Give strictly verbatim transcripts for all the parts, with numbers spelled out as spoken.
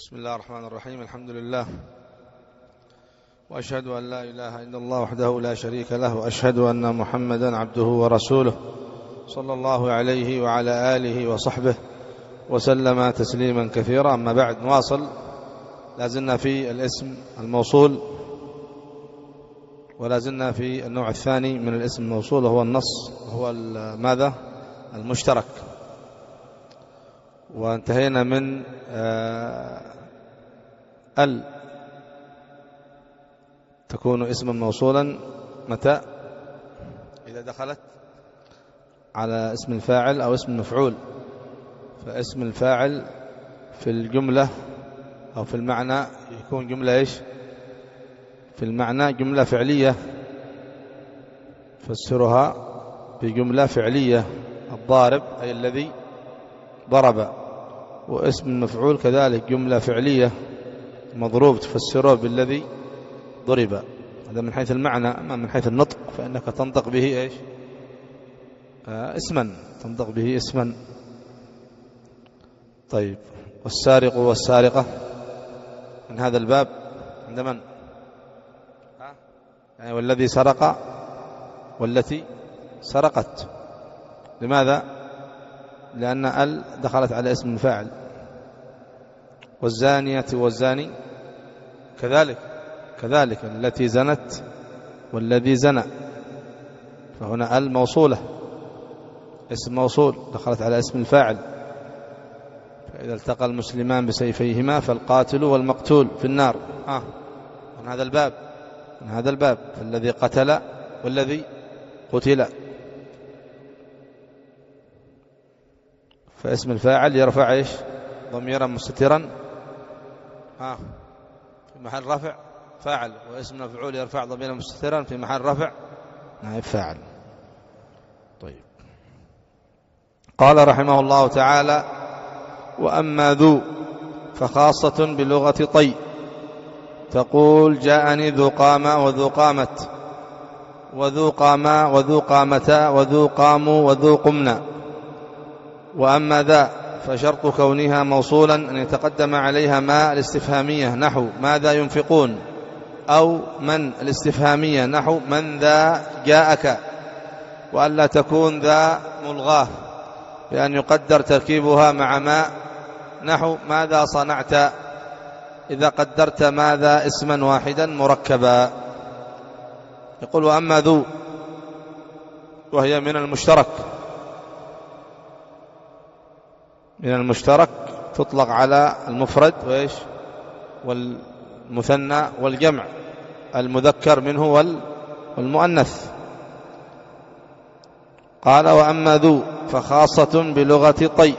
بسم الله الرحمن الرحيم. الحمد لله، وأشهد أن لا إله إلا الله وحده لا شريك له، وأشهد أن محمدا عبده ورسوله صلى الله عليه وعلى آله وصحبه وسلم تسليما كثيرا. أما بعد، نواصل. لازلنا في الاسم الموصول، ولازلنا في النوع الثاني من الاسم الموصول، وهو النص، وهو ماذا؟ المشترك. وانتهينا من ال تكون اسما موصولا متى؟ إذا دخلت على اسم الفاعل أو اسم المفعول. فاسم الفاعل في الجملة أو في المعنى يكون جملة إيش؟ في المعنى جملة فعلية، فسرها بجملة فعلية. الضارب أي الذي ضرب. واسم المفعول كذلك جملة فعلية، مضروب تفسره بالذي ضرب. هذا من حيث المعنى. أما من حيث النطق فإنك تنطق به إيش؟ آه اسما، تنطق به اسما. طيب، والسارق والسارقة من هذا الباب عند من؟ ها؟ يعني والذي سرق والتي سرقت. لماذا؟ لأن ال دخلت على اسم الفاعل. والزانية والزاني كذلك كذلك التي زنت والذي زنى. فهنا ال موصولة، اسم موصول دخلت على اسم الفاعل. فإذا التقى المسلمان بسيفيهما فالقاتل والمقتول في النار. آه. من هذا الباب من هذا الباب الذي قتل والذي قتل. فاسم الفاعل يرفع إيش؟ ضميرا مستترا آه. في محل رفع فاعل. واسم المفعول يرفع ضميرا مستترا في محل رفع نائب فاعل. طيب، قال رحمه الله تعالى: وأما ذو فخاصة بلغة طي، تقول جاءني ذو قامة وذو قامت، وذو قاما وذو قامتا وذو قاموا وذو قمنا. وأما ذا فشرط كونها موصولا أن يتقدم عليها ما الاستفهامية نحو ماذا ينفقون، أو من الاستفهامية نحو من ذا جاءك، وألا تكون ذا ملغاه بأن يقدر تركيبها مع ما نحو ماذا صنعت، إذا قدرت ماذا اسما واحدا مركبا. يقول: وأما ذو، وهي من المشترك من المشترك تطلق على المفرد وإيش؟ والمثنى والجمع، المذكر منه والمؤنث. قال: وأما ذو فخاصة بلغة طي.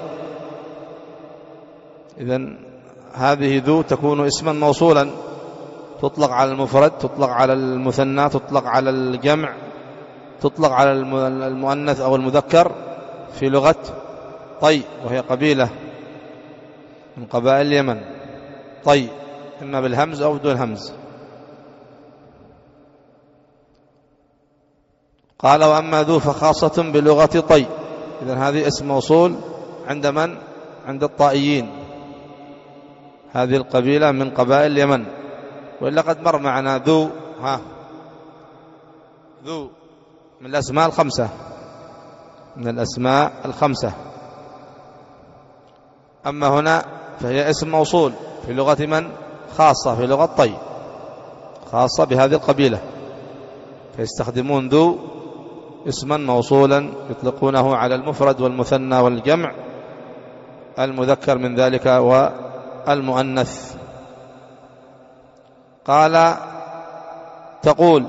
إذن هذه ذو تكون اسما موصولا، تطلق على المفرد، تطلق على المثنى، تطلق على الجمع، تطلق على المؤنث أو المذكر في لغة طي، وهي قبيلة من قبائل اليمن. طي إما بالهمز أو بدون همز. قال: وأما ذو فخاصة بلغة طي. إذن هذه اسم موصول عند من؟ عند الطائيين. هذه القبيلة من قبائل اليمن. وإلا قد مر معنا ذو ها ذو من الأسماء الخمسة من الأسماء الخمسة. أما هنا فهي اسم موصول في لغة من؟ خاصة في لغة طي، خاصة بهذه القبيلة. فيستخدمون ذو اسما موصولا يطلقونه على المفرد والمثنى والجمع، المذكر من ذلك والمؤنث. قال: تقول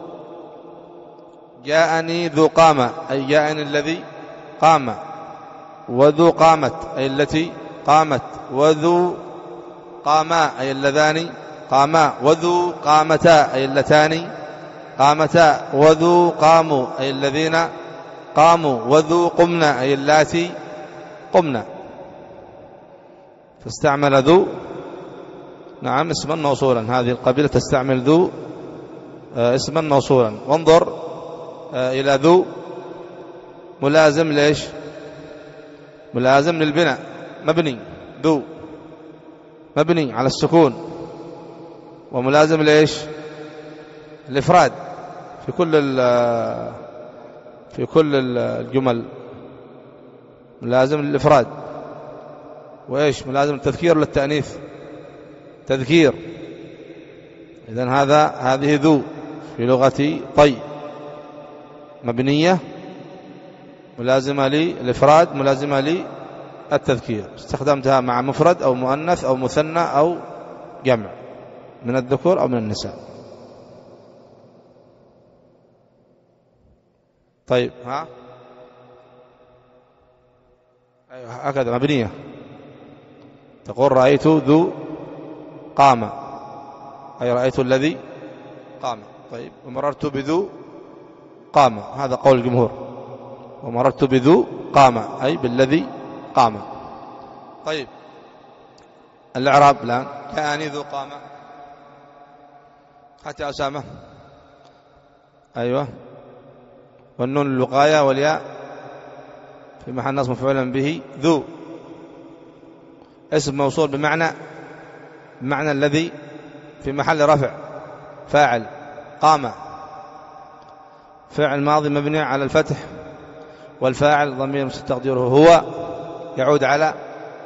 جاءني ذو قامة، أي جاءني الذي قام، وذو قامت أي التي قامت، وذو قاما أي اللذان قاما، وذو قامتا أي اللتان قامتا، وذو قاموا أي الذين قاموا، وذو قمنا أي اللاتي قمنا. فاستعمل ذو نعم اسما موصولا. هذه القبيلة تستعمل ذو اسما موصولا. وانظر إلى ذو ملازم ليش؟ ملازم للبناء، مبني ذو. مبني على السكون وملازم ليش؟ الإفراد في كل في كل الجمل، ملازم للإفراد. وإيش ملازم التذكير للتأنيث؟ تذكير. إذن هذا هذه ذو في لغة طي مبنية ملازمة للإفراد ملازمة للتذكير، استخدمتها مع مفرد أو مؤنث أو مثنى أو جمع من الذكور أو من النساء. طيب ها أيوة هكذا مبنية، تقول رأيت ذو قام، أي رأيت الذي قام. طيب ومررت بذو قام، هذا قول الجمهور، ومررت بذو قام أي بالذي قام. طيب الإعراب الآن، جاءني ذو قام، حتى أسامة. أيوة، والنون الوقاية والياء في محل نصب مفعولا به. ذو اسم موصول بمعنى بمعنى الذي في محل رفع فاعل. قام فعل ماضي مبني على الفتح، والفاعل ضمير مستتر هو، يعود على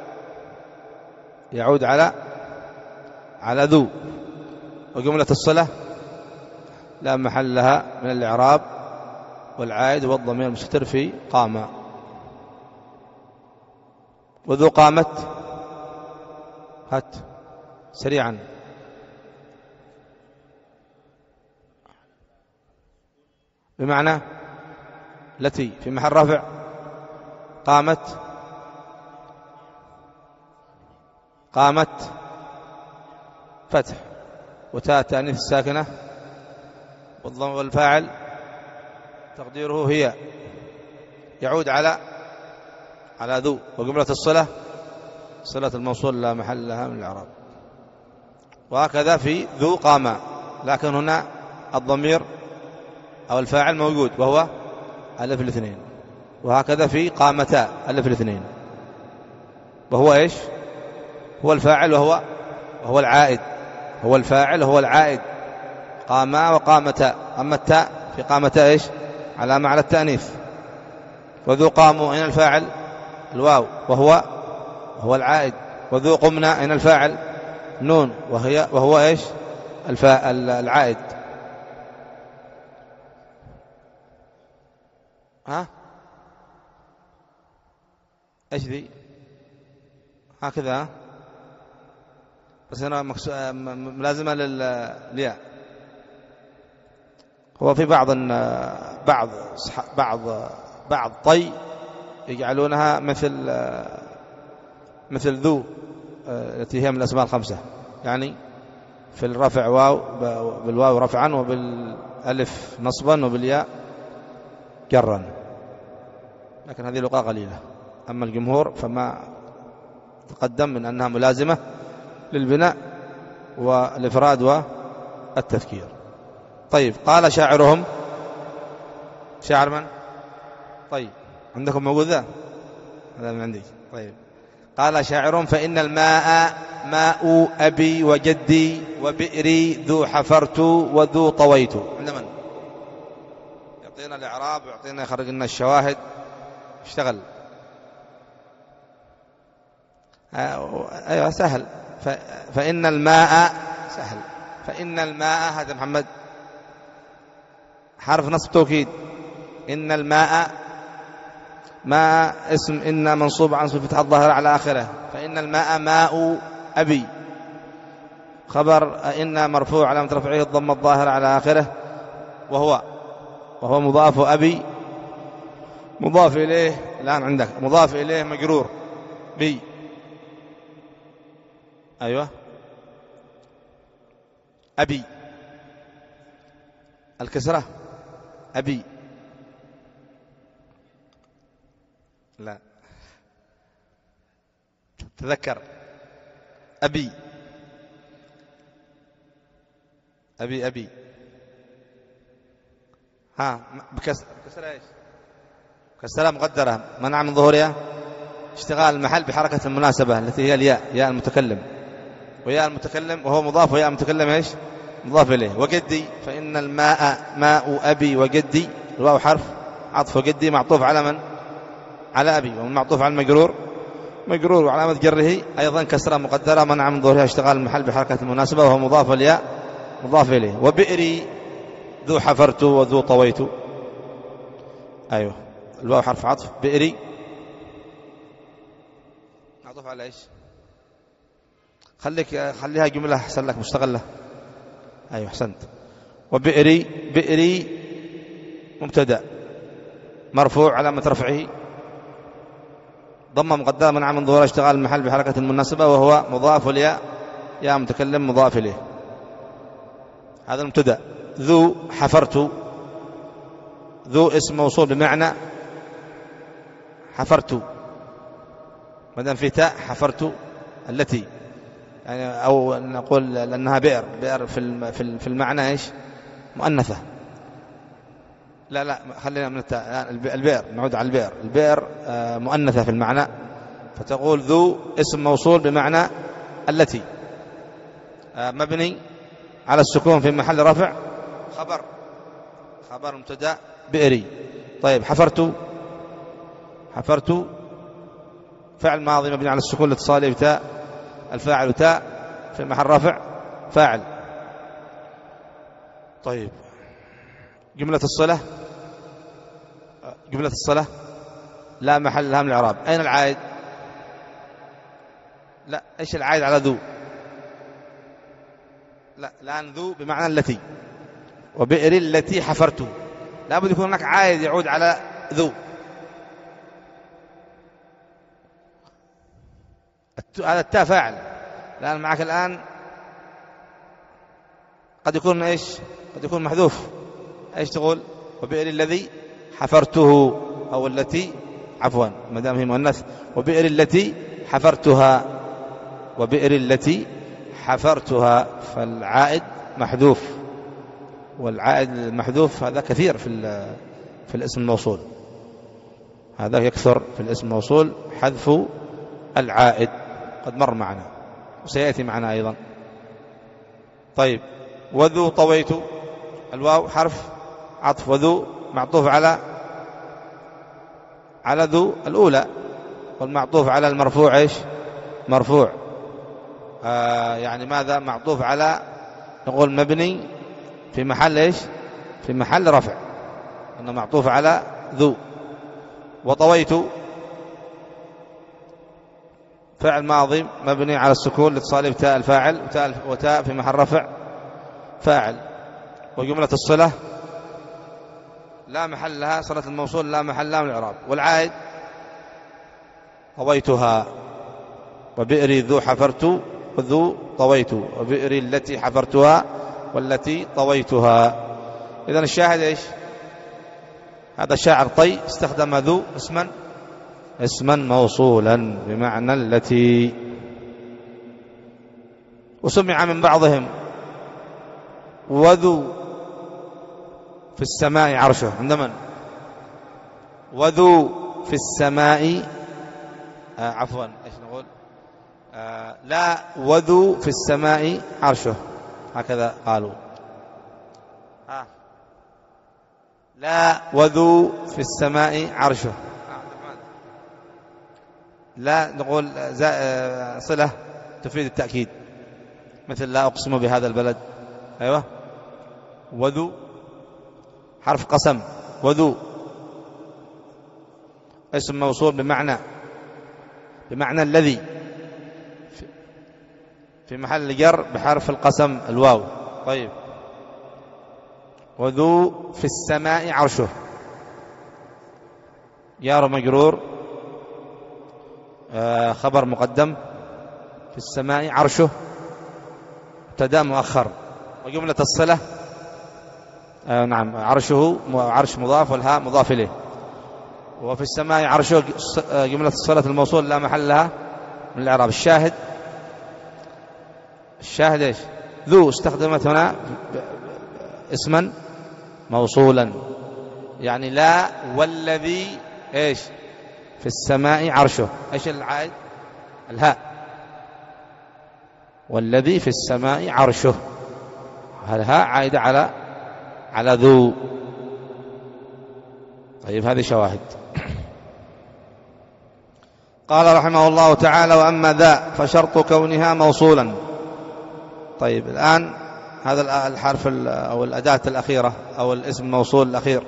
يعود على على ذو. وجملة الصلة لا محل لها من الإعراب، والعائد والضمير المستتر في قام. وذو قامت، هات سريعا. بمعنى التي في محل رفع. قامت قامت فتح، وتاء التأنيث الساكنة، والضم والفاعل تقديره هي، يعود على على ذو. وجملة الصلة صلة الموصول لا محل لها من الإعراب. وهكذا في ذو قام، لكن هنا الضمير أو الفاعل موجود وهو ألف الاثنين. وهكذا في قامتا ألف الاثنين، وهو إيش؟ هو الفاعل وهو وهو العائد، هو الفاعل وهو العائد. قاما وقامتا. أما التاء في قامتا إيش؟ علامة على التأنيث. وذو قاموا أين الفاعل؟ الواو، وهو وهو العائد. وذو قمنا أين الفاعل؟ نون، وهي وهو إيش؟ الفاء العائد. ها ايش ذي؟ هكذا، بس هنا ملازمة للياء. هو في بعض بعض بعض بعض طي يجعلونها مثل مثل ذو التي هي من الأسماء الخمسة، يعني في الرفع واو بالواو رفعا، وبالألف نصبا، وبالياء جرا، لكن هذه لغة قليلة. أما الجمهور فما تقدم من أنها ملازمة للبناء والإفراد والتذكير. طيب قال شاعرهم، شاعر من؟ طيب عندكم موجود ذا؟ هذا من عندي. طيب قال شاعرهم: فإن الماء ماء أبي وجدي، وبئري ذو حفرت وذو طويت. عند من؟ يعطينا الإعراب ويعطينا يخرج لنا الشواهد، اشتغل. أيوة سهل. ف... فإن الماء سهل. فإن الماء هذا محمد حرف نصب توكيد. إن الماء ماء اسم إن منصوب عن صفة الظاهرة على آخره. فإن الماء ماء أبي خبر إن مرفوع علامة رفعه الضمة الظاهرة على آخره، وهو وهو مضاف. أبي مضاف إليه، الآن عندك مضاف إليه مجرور بي. أيوة أبي الكسرة أبي، لا تذكر أبي أبي أبي ها بكسر بكسر إيش؟ كسرة مقدرة منع من ظهورها اشتغال المحل بحركة المناسبة التي هي الياء، ياء المتكلم. ويا المتكلم وهو مضاف، ويا المتكلم إيش مضاف إليه. وجدي فإن الماء ماء أبي وجدي، الواو حرف عطف، وجدي معطوف على من؟ على أبي، ومن معطوف على المجرور مجرور، وعلامة جره أيضا كسرة مقدرة منع من ظهورها اشتغال المحل بحركة المناسبة، وهو مضاف الياء مضاف إليه. وبئري ذو حفرت وذو طويت، أيوه الواو حرف عطف، بئري معطوف على إيش؟ خليك خليها جملة أحسن لك مستغلة. أيوه أحسنت. وبئري، بئري مبتدأ مرفوع علامة رفعه ضمة مقدرة منع من ظهور اشتغال المحل بحركة المناسبة، وهو مضاف الياء يا متكلم مضاف إليه، هذا المبتدأ. ذو حفرت، ذو اسم موصول بمعنى حفرت، ما دام في تاء حفرت التي يعني، أو نقول لأنها بئر، بئر في في المعنى إيش مؤنثة، لا لا خلينا من التاء، البئر نعود على البئر، البئر مؤنثة في المعنى، فتقول ذو اسم موصول بمعنى التي مبني على السكون في محل رفع خبر، خبر مبتدا بئري. طيب حفرت، حفرت فعل ماضي مبني على السكون لاتصاله بتاء، الفاعل تاء في محل رفع فاعل. طيب جملة الصلة، جملة الصلة لا محل لها من الإعراب. أين العائد؟ لا، إيش العائد على ذو؟ لا الآن ذو بمعنى التي، وبئر التي حفرت، لا بد يكون هناك عائد يعود على ذو. هذا التاء فاعل، لأن معك الآن قد يكون إيش؟ قد يكون محذوف. إيش تقول؟ وبئر الذي حفرته، أو التي عفوا ما دام هي مؤنث، وبئر التي حفرتها، وبئر التي حفرتها، فالعائد محذوف، والعائد المحذوف هذا كثير في في الاسم الموصول، هذا يكثر في الاسم الموصول حذف العائد، قد مر معنا وسيأتي معنا أيضا. طيب وذو طويت، الواو حرف عطف، وذو معطوف على على ذو الأولى، والمعطوف على المرفوع إيش مرفوع، آه يعني ماذا معطوف على، نقول مبني في محل إيش في محل رفع، أنه معطوف على ذو. وطويت فعل ماضي مبني على السكون لاتصاله بتاء الفاعل، وتاء, وتاء في محل رفع فاعل. وجملة الصلة لا محل لها، صلة الموصول لا محل لها من الإعراب. والعائد طويتها، وبئري ذو حفرت وذو طويت، وبئري التي حفرتها والتي طويتها. إذن الشاهد إيش؟ هذا الشاعر طي استخدم ذو اسما اسما موصولا بمعنى التي، وسمع من بعضهم وذو في السماء عرشه، عند من؟ وذو في السماء آه عفوا ايش نقول آه لا وذو في السماء عرشه، هكذا قالوا. آه لا وذو في السماء عرشه، لا نقول صلة تفيد التأكيد، مثل لا أقسم بهذا البلد. أيوة وذو حرف قسم، وذو اسم موصول بمعنى بمعنى الذي في محل جر بحرف القسم الواو. طيب وذو في السماء عرشه، جار مجرور آه خبر مقدم، في السماء عرشه مبتدا مؤخر. وجملة الصلة آه نعم عرشه عرش مضاف، والهاء مضاف إليه. وفي السماء عرشه جملة الصلة الموصول لا محل لها من الإعراب. الشاهد الشاهد إيش؟ ذو استخدمت هنا اسما موصولا، يعني لا والذي إيش في السماء عرشه. إيش العائد؟ الهاء. والذي في السماء عرشه، هل ها عائدة على على ذو. طيب هذه شواهد. قال رحمه الله تعالى: وأما ذا فشرط كونها موصولا. طيب الآن هذا الحرف أو الأداة الأخيرة أو الاسم الموصول الأخير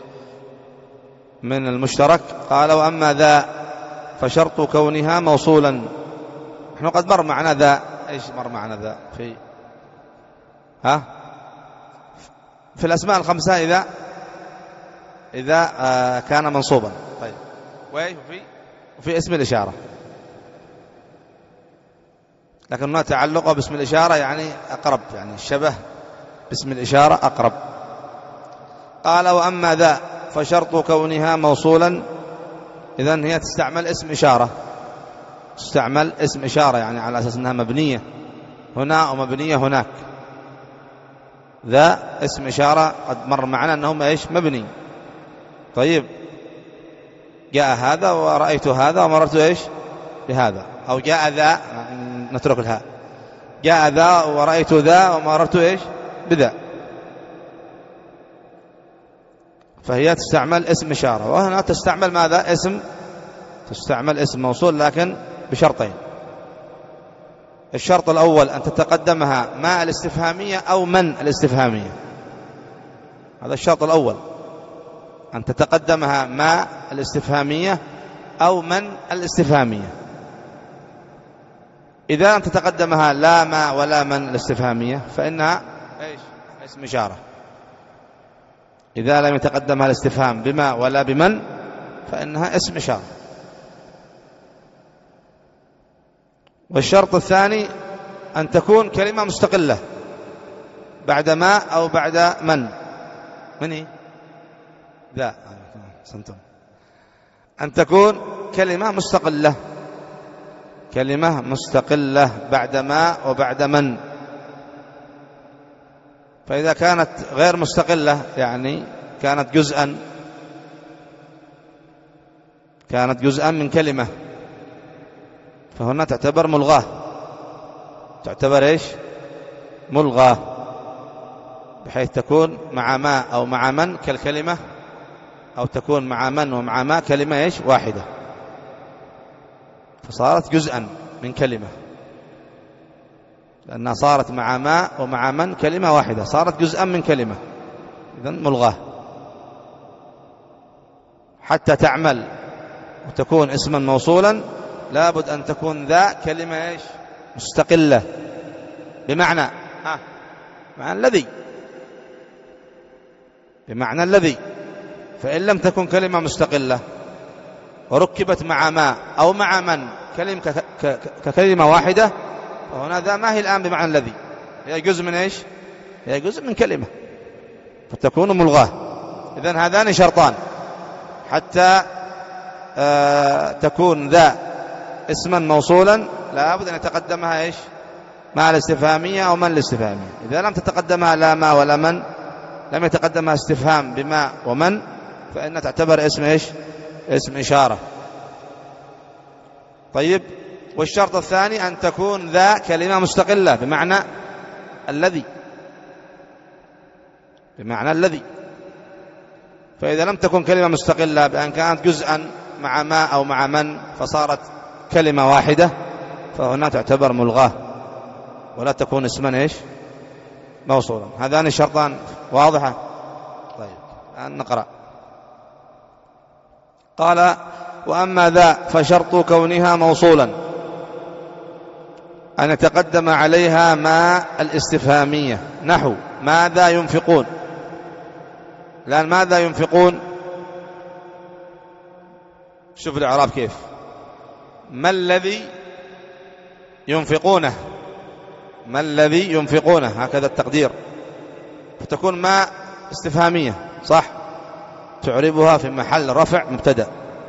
من المشترك. قال: وأما ذا فشرط كونها موصولا. نحن قد مر معنا ذا. إيش مر معنا ذا في ها في الأسماء الخمسة إذا إذا آه كان منصوبا. طيب وفي وفي اسم الإشارة، لكن هناك تعلقه باسم الإشارة يعني أقرب، يعني الشبه باسم الإشارة أقرب. قال: وأما ذا فشرط كونها موصولا. إذن هي تستعمل اسم إشارة، تستعمل اسم إشارة يعني على أساس أنها مبنية هنا ومبنية هناك. ذا اسم إشارة قد مر معنا أنهم إيش مبني. طيب جاء هذا ورأيت هذا ومررت إيش بهذا، أو جاء ذا، نترك الهاء، جاء ذا ورأيت ذا ومررت إيش بذا. فهي تستعمل اسم إشارة. وهنا تستعمل ماذا؟ اسم، تستعمل اسم موصول لكن بشرطين. الشرط الأول أن تتقدمها ما الاستفهامية أو من الاستفهامية. هذا الشرط الأول، أن تتقدمها ما الاستفهامية أو من الاستفهامية. إذا لم تتقدمها لا ما ولا من الاستفهامية فإنها إيش اسم إشارة. إذا لم يتقدمها الاستفهام بما ولا بمن فإنها اسم إشارة. والشرط الثاني أن تكون كلمة مستقلة بعد ما أو بعد من. مني ذا سنتم. أن تكون كلمة مستقلة، كلمة مستقلة بعد ما وبعد من. فإذا كانت غير مستقلة يعني كانت جزءا كانت جزءا من كلمة فهنا تعتبر ملغاة، تعتبر إيش ملغاة، بحيث تكون مع ما أو مع من كالكلمة، أو تكون مع من ومع ما كلمة إيش واحدة، فصارت جزءا من كلمة، لأنها صارت مع ما ومع من كلمة واحدة، صارت جزءا من كلمة، إذن ملغاة. حتى تعمل وتكون اسما موصولا لابد أن تكون ذا كلمة إيش مستقلة بمعنى ها معنى الذي، بمعنى الذي. فإن لم تكن كلمة مستقلة وركبت مع ما أو مع من كلمة ككلمة واحدة فهنا ذا ما هي الآن بمعنى الذي، هي جزء من إيش، هي جزء من كلمة، فتكون ملغاة. إذن هذان شرطان حتى آه تكون ذا اسما موصولا لابد أن يتقدمها إيش مع الاستفهامية أو من الاستفهامية. إذا لم تتقدمها لا ما ولا من، لم يتقدمها استفهام بما ومن، فإن تعتبر اسم إيش اسم إشارة. طيب والشرط الثاني أن تكون ذا كلمة مستقلة بمعنى الذي، بمعنى الذي. فإذا لم تكن كلمة مستقلة بأن كانت جزءا مع ما أو مع من فصارت كلمة واحدة فهنا تعتبر ملغاة ولا تكون اسما إيش موصولا. هذان الشرطان واضحة. طيب الآن نقرأ. قال: وأما ذا فشرط كونها موصولا أن يتقدم عليها ما الاستفهامية، نحو ماذا ينفقون. الآن ماذا ينفقون، شوف الإعراب كيف، ما الذي ينفقونه، ما الذي ينفقونه، هكذا التقدير، فتكون ما استفهامية صح، تعربها في محل رفع مبتدأ،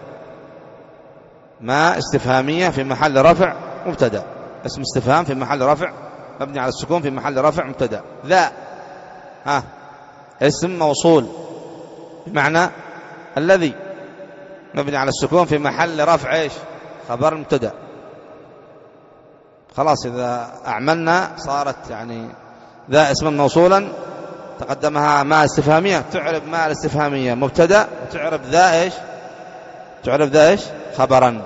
ما استفهامية في محل رفع مبتدأ، اسم استفهام في محل رفع مبني على السكون في محل رفع مبتدأ. ذا ها اسم موصول بمعنى الذي مبني على السكون في محل رفع ايش خبر مبتدأ، خلاص إذا أعملنا صارت يعني ذا اسما موصولا تقدمها ما استفهامية، تعرب ما الاستفهامية مبتدأ، وتعرب ذا إيش؟ تعرب ذا إيش؟ خبرا.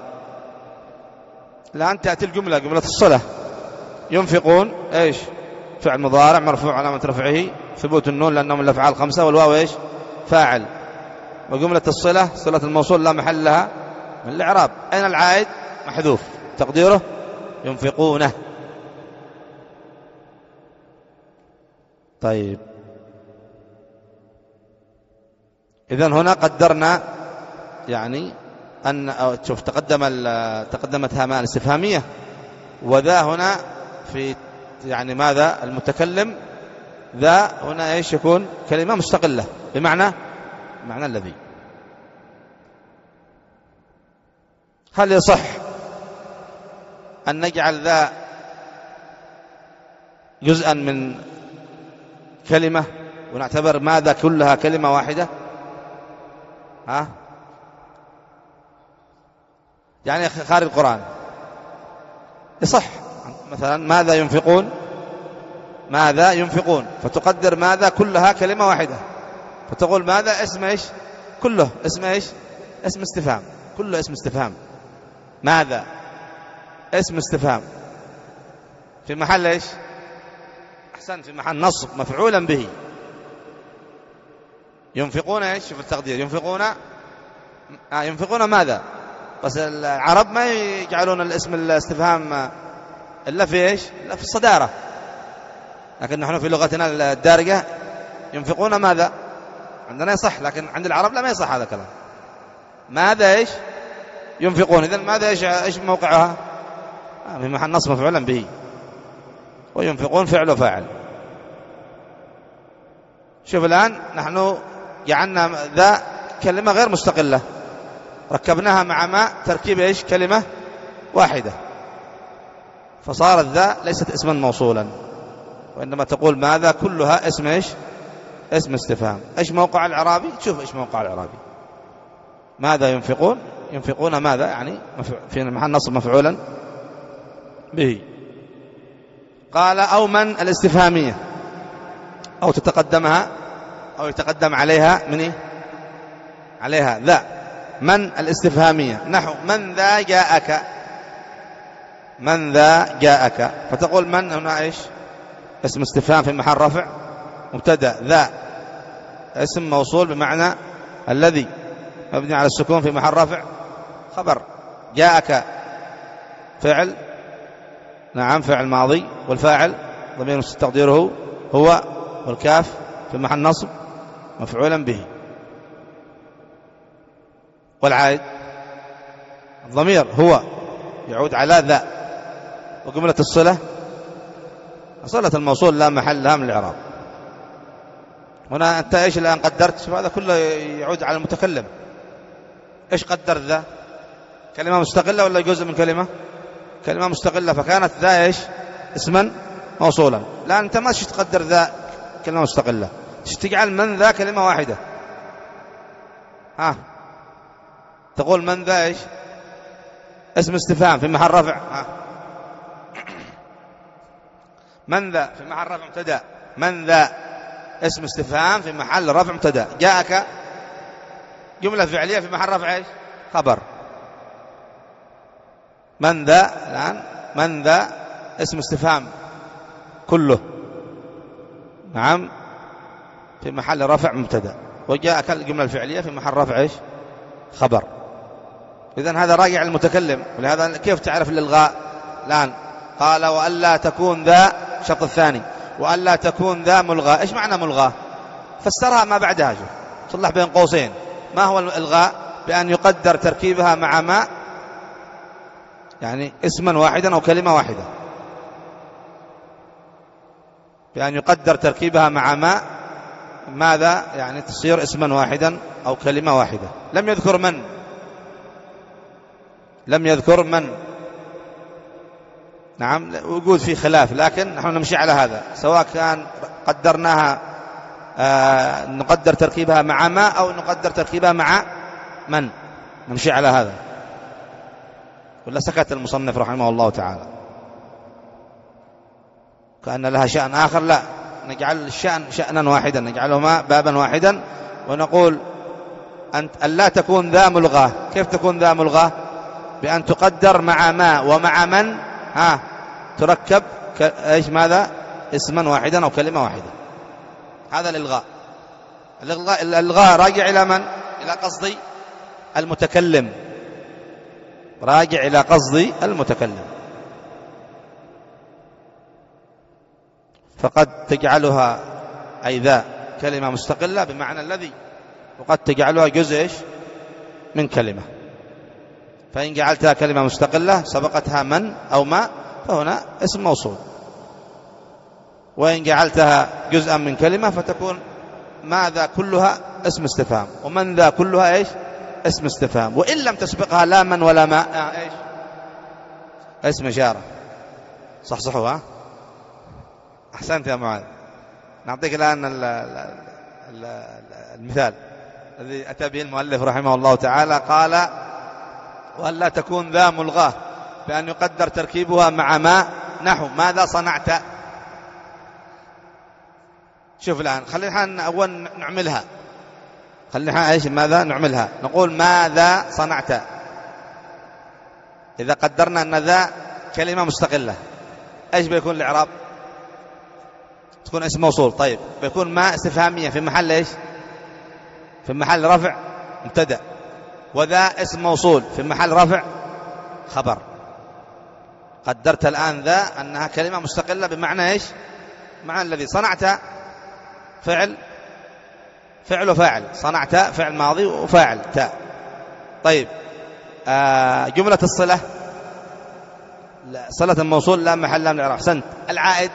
الآن تأتي الجملة، جملة الصلة. ينفقون إيش؟ فعل مضارع مرفوع علامة رفعه ثبوت النون لأنه من الأفعال خمسة، والواو إيش؟ فاعل. وجملة الصلة صلة الموصول لا محل لها من الإعراب. أين العائد؟ محذوف، تقديره ينفقونه. طيب، إذن هنا قدرنا يعني أن شوف تقدم تقدمت هاء الاستفهامية، وذا هنا في يعني ماذا المتكلم، ذا هنا ايش يكون؟ كلمة مستقلة بمعنى معنى الذي. هل يصح أن نجعل ذا جزءا من كلمة ونعتبر ماذا كلها كلمة واحدة؟ ها؟ يعني خارج القرآن يصح مثلا ماذا ينفقون، ماذا ينفقون، فتقدر ماذا كلها كلمة واحدة، فتقول ماذا اسم ايش؟ كله اسم ايش؟ اسم استفهام، كله اسم استفهام. ماذا اسم استفهام في محل ايش؟ احسن، في محل نصب مفعولا به. ينفقون ايش؟ شوف التقدير، ينفقون آه ينفقون ماذا؟ بس العرب ما يجعلون الاسم الاستفهام إلا في إيش؟ إلا في الصدارة، لكن نحن في لغتنا الدارجة ينفقون ماذا؟ عندنا يصح، لكن عند العرب لا ما يصح هذا الكلام. ماذا إيش؟ ينفقون. إذن ماذا إيش إيش موقعها؟ آه في محل نصب مفعولا به، وينفقون فعل وفاعل. شوف الآن نحن جعلنا ذا كلمة غير مستقلة، ركبناها مع ما تركيب إيش؟ كلمة واحدة، فصارت ذا ليست اسما موصولا، وإنما تقول ماذا كلها اسم إيش؟ اسم استفهام. إيش موقع الإعرابي؟ شوف إيش موقع الإعرابي. ماذا ينفقون؟ ينفقون ماذا يعني في محل نصب مفعولا به. قال أو من الاستفهامية، أو تتقدمها أو يتقدم عليها من إيه؟ عليها ذا. من الاستفهامية نحو من ذا جاءك، من ذا جاءك، فتقول من هنا إيش؟ اسم استفهام في محل رفع مبتدأ، ذا اسم موصول بمعنى الذي مبني على السكون في محل رفع خبر. جاءك فعل، نعم فعل ماضي، والفاعل ضمير تقديره هو، والكاف في محل نصب مفعولا به، والعائد الضمير هو يعود على ذا. وجملة الصلة صلة الموصول لا محل لها من الإعراب. هنا أنت إيش الآن قدرت؟ هذا كله يعود على المتكلم. إيش قدر ذا؟ كلمة مستقلة ولا جزء من كلمة؟ كلمة مستقلة، فكانت ذا إيش؟ اسما موصولا. لا أنت ما تقدر ذا كلمة مستقلة، تجعل من ذا كلمة واحدة. ها تقول من ذا إيش؟ اسم استفهام في محل رفع. ها من ذا في محل رفع مبتدأ، من ذا اسم استفهام في محل رفع مبتدأ. جاءك جملة فعلية في محل رفع إيش؟ خبر. من ذا الآن من ذا اسم استفهام كله، نعم في محل رفع مبتدأ. وجاءك الجملة الفعلية في محل رفع إيش؟ خبر. إذن هذا راجع المتكلم. ولهذا كيف تعرف الإلغاء الآن؟ قال وألا تكون ذا الشرط الثاني، وألا تكون ذا ملغى. إيش معنى ملغى؟ فسرها ما بعدها، شوف صلح بين قوسين. ما هو الإلغاء؟ بأن يقدر تركيبها مع ما يعني اسما واحدا أو كلمة واحدة، بأن يقدر تركيبها مع ما ماذا يعني تصير اسما واحدا أو كلمة واحدة. لم يذكر من، لم يذكر من، نعم وجود في خلاف، لكن نحن نمشي على هذا، سواء كان قدرناها آه نقدر تركيبها مع ما أو نقدر تركيبها مع من، نمشي على هذا. ولا سكت المصنف رحمه الله تعالى. كأن لها شأن آخر، لا، نجعل الشأن شأنا واحدا، نجعلهما بابا واحدا، ونقول أن لا تكون ذا ملغاة. كيف تكون ذا ملغاة؟ بأن تقدر مع ما ومع من ها تركب ايش ماذا اسما واحدا أو كلمة واحدة. هذا الإلغاء. الإلغاء, الإلغاء راجع إلى من؟ إلى قصد المتكلم، راجع إلى قصد المتكلم. فقد تجعلها أي ذا كلمة مستقلة بمعنى الذي، وقد تجعلها جزء إيش من كلمة. فإن جعلتها كلمة مستقلة سبقتها من أو ما فهنا اسم موصول، وإن جعلتها جزءا من كلمة فتكون ما ذا كلها اسم استفهام، ومن ذا كلها إيش اسم استفهام، وإن لم تسبقها لا من ولا ما آه إيش اسم إشارة. صح صحوا ها؟ أحسنت يا معاذ. نعطيك الآن المثال الذي أتى به المؤلف رحمه الله تعالى. قال وألا تكون ذا ملغاة بأن يقدر تركيبها مع ما، نحو ماذا صنعت. شوف الآن خلينا أول نعملها، خلينا إيش ماذا نعملها. نقول ماذا صنعت. إذا قدرنا أن ذا كلمة مستقلة إيش بيكون الإعراب؟ تكون اسم موصول. طيب بيكون ما استفهامية في محل إيش؟ في محل رفع مبتدأ، وذا اسم موصول في محل رفع خبر. قدرت الآن ذا أنها كلمة مستقلة بمعنى إيش؟ معنى الذي. صنعت فعل فعل وفاعل، صنعت فعل ماضي وفاعل تاء. طيب آه جملة الصلة صلة الموصول لا محل لها من الإعراب. أحسنت. العائد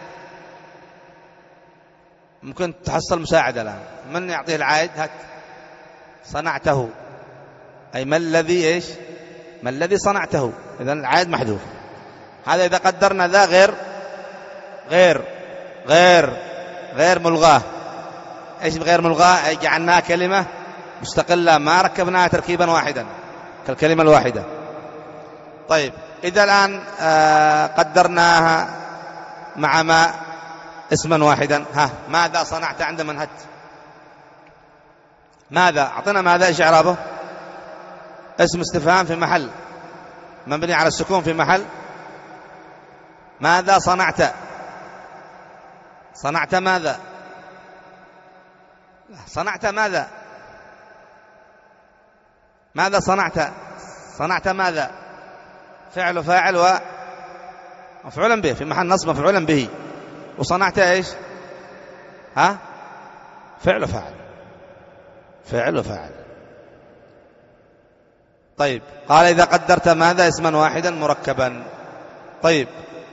ممكن تحصل مساعدة الآن. من يعطيه العائد؟ هات. صنعته، أي ما الذي إيش ما الذي صنعته. إذن العائد محذوف. هذا إذا قدرنا ذا غير غير غير غير ملغاه. إيش غير ملغاه؟ أي جعلناها كلمة مستقلة ما ركبناها تركيبا واحدا كالكلمة الواحدة. طيب إذا الآن آه قدرناها مع ما اسما واحدا. ها ماذا صنعت عند من هت؟ ماذا أعطنا ماذا إيش إعرابه؟ اسم استفهام في محل مبني على السكون في محل ماذا صنعت. صنعت ماذا؟ صنعت ماذا؟ ماذا صنعت؟ صنعت ماذا؟ فعل وفاعل ومفعولا به في محل نصب مفعولا به. وصنعت ايش؟ ها فعل وفاعل فعل وفاعل. طيب قال إذا قدرت ماذا اسما واحدا مركبا. طيب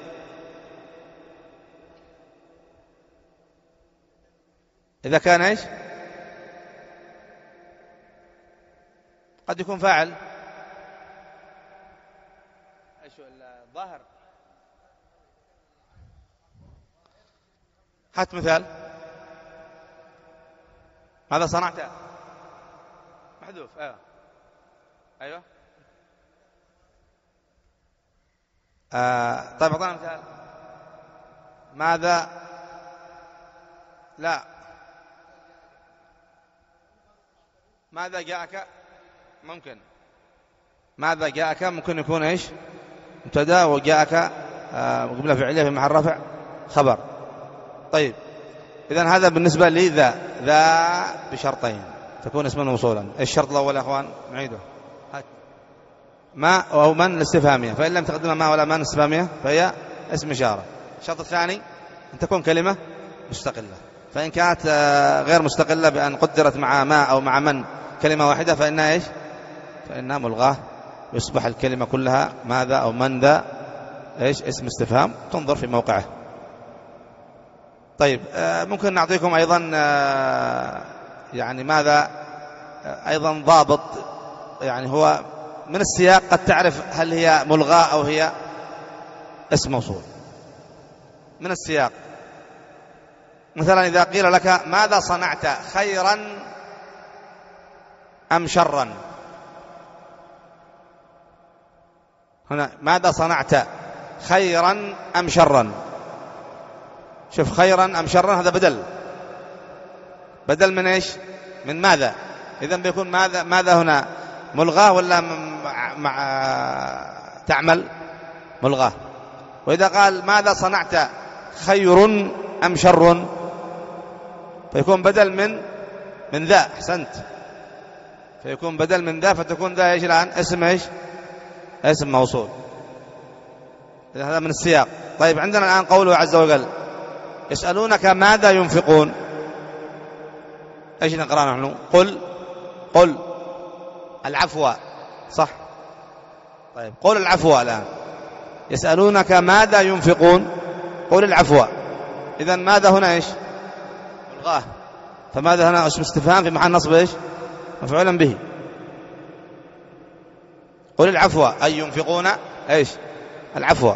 إذا كان ايش؟ قد يكون فاعل. ايش الظاهر؟ هات مثال. ماذا صنعت؟ محذوف. ايوه ايوه آه. طيب اعطينا مثال. ماذا؟ لا. ماذا جاءك؟ ممكن. ماذا جاءك ممكن يكون ايش؟ مبتدا وجاءك آه جملة فعلية في محل رفع خبر. طيب إذن هذا بالنسبة لي ذا ذا بشرطين تكون اسما موصولا. الشرط الأول يا أخوان نعيده. ما أو من الاستفهامية، فإن لم تقدم ما ولا من الاستفهامية فهي اسم إشارة. الشرط الثاني أن تكون كلمة مستقلة. فإن كانت غير مستقلة بأن قدرت مع ما أو مع من كلمة واحدة فإنها إيش؟ فإنها ملغاة، يصبح الكلمة كلها ماذا أو من ذا إيش اسم استفهام تنظر في موقعه. طيب ممكن نعطيكم أيضا يعني ماذا أيضا ضابط، يعني هو من السياق قد تعرف هل هي ملغاة أو هي اسم موصول من السياق. مثلا إذا قيل لك ماذا صنعت خيرا أم شرا؟ هنا ماذا صنعت خيرا أم شرا؟ شوف خيرا أم شرا هذا بدل، بدل من إيش؟ من ماذا. إذن بيكون ماذا ماذا هنا ملغاه ولا مع تعمل؟ ملغاه. وإذا قال ماذا صنعت خير أم شر فيكون بدل من من ذا. أحسنت، فيكون بدل من ذا، فتكون ذا إيش الآن؟ اسم إيش؟ اسم موصول. هذا من السياق. طيب عندنا الآن قوله عز وجل يسألونك ماذا ينفقون، ايش نقرأ نحن؟ قل قل العفو، صح؟ طيب قل العفو. الآن يسألونك ماذا ينفقون، قل العفو. إذن ماذا هنا ايش؟ ملغاه. فماذا هنا اسم استفهام في محل نصب ايش؟ مفعولا به. قل العفو أي ينفقون ايش؟ العفو.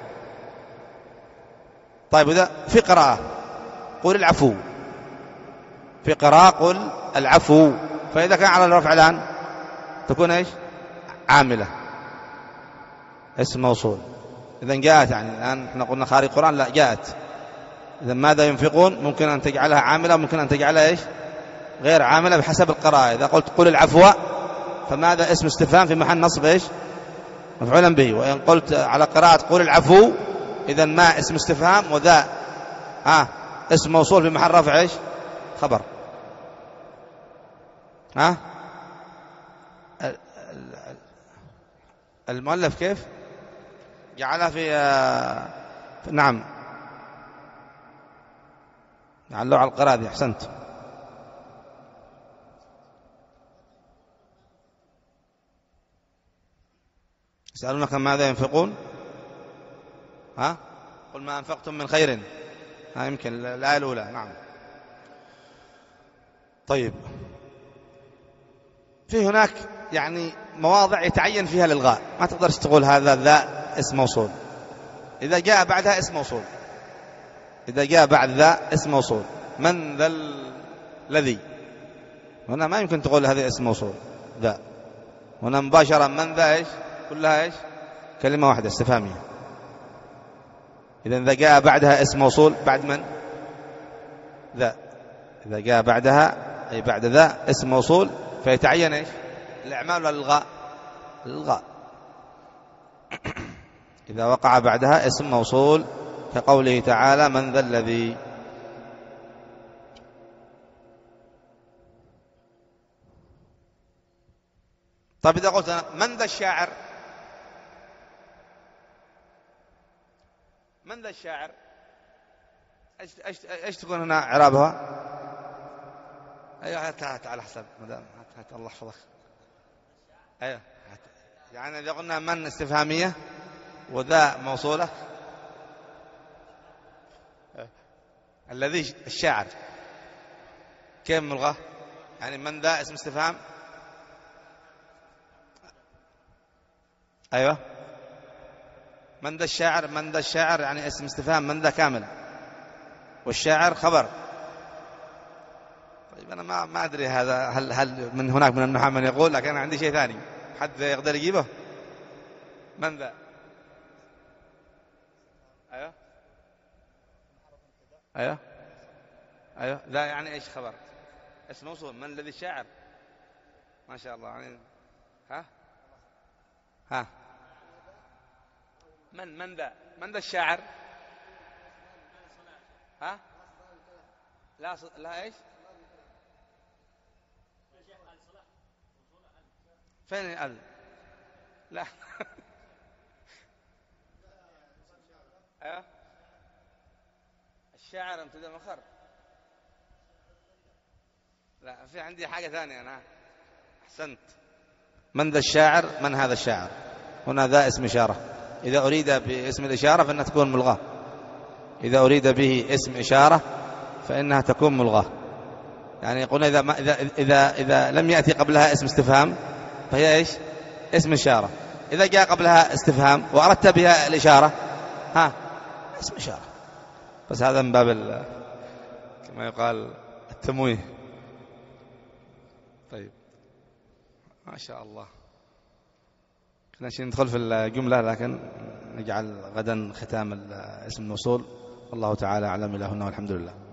طيب إذا في قراءة قل العفو، في قراءة قل العفو، فإذا كان على الرفع الآن تكون ايش؟ عاملة، اسم موصول. إذن جاءت، يعني الآن احنا قلنا خارج القرآن، لا جاءت. إذن ماذا ينفقون ممكن أن تجعلها عاملة، ممكن أن تجعلها ايش؟ غير عاملة بحسب القراءة. إذا قلت قل العفو فماذا اسم استفهام في محل نصب ايش؟ مفعولا به. وإن قلت على قراءة قل العفو إذن ما اسم استفهام وذا ها اسم موصول في محل رفع ايش؟ خبر. ها المؤلف كيف جعلها في نعم جعله على القراءة دي. أحسنت. يسألونك ماذا ينفقون، ها قل ما أنفقتم من خير، ها يمكن الآية الأولى. نعم. طيب في هناك يعني مواضع يتعين فيها الإلغاء، ما تقدرش تقول هذا ذا اسم موصول إذا جاء بعدها اسم موصول. إذا جاء بعد ذا اسم موصول، من ذا الذي، هنا ما يمكن تقول هذا اسم موصول ذا، هنا مباشرة من ذا ايش؟ كلها ايش؟ كلمة واحدة استفهامية. إذا إذا جاء بعدها اسم موصول بعد من؟ ذا. إذا جاء بعدها أي بعد ذا اسم موصول فيتعين ايش؟ الإعمال ولا الإلغاء؟ الإلغاء. إذا وقع بعدها اسم موصول كقوله تعالى من ذا الذي. طيب إذا قلت أنا من ذا الشاعر، من ذا الشاعر ايش ايش ايش تكون هنا اعرابها؟ ايوه هات على حسب مدام هات الله يحفظك. ايوه يعني اذا قلنا من استفهاميه وذا موصوله، الذي الشاعر كيف ملغاه؟ يعني من ذا اسم استفهام. ايوه من ذا الشاعر، من ذا الشاعر يعني اسم استفهام، من ذا كامل، والشاعر خبر. طيب أنا ما ما أدري هذا هل هل من هناك من النحاة من يقول، لكن أنا عندي شيء ثاني، حد يقدر يجيبه؟ من ذا؟ أيوه أيوه أيوه ذا يعني إيش؟ خبر، اسم موصول. من الذي الشاعر؟ ما شاء الله يعني. ها ها من من ذا من ذا الشاعر؟ ها لا ص... لا ايش؟ فين ال لا ايوه الشاعر امتدى مخر. لا في عندي حاجة ثانية أنا. أحسنت. من ذا الشاعر، من هذا الشاعر؟ هنا ذا اسم إشارة، إذا أريد باسم الإشارة فإنها تكون ملغاة، إذا أريد به اسم إشارة فإنها تكون ملغاة. يعني قلنا إذا, ما إذا, إذا, إذا لم يأتي قبلها اسم استفهام فهي إيش؟ اسم إشارة. إذا جاء قبلها استفهام وأردت بها الإشارة ها اسم إشارة. بس هذا من باب كما يقال التمويه. طيب ما شاء الله كنا ندخل في الجملة، لكن نجعل غدا ختام اسم الموصول. الله تعالى أعلم، إلهنا والحمد لله.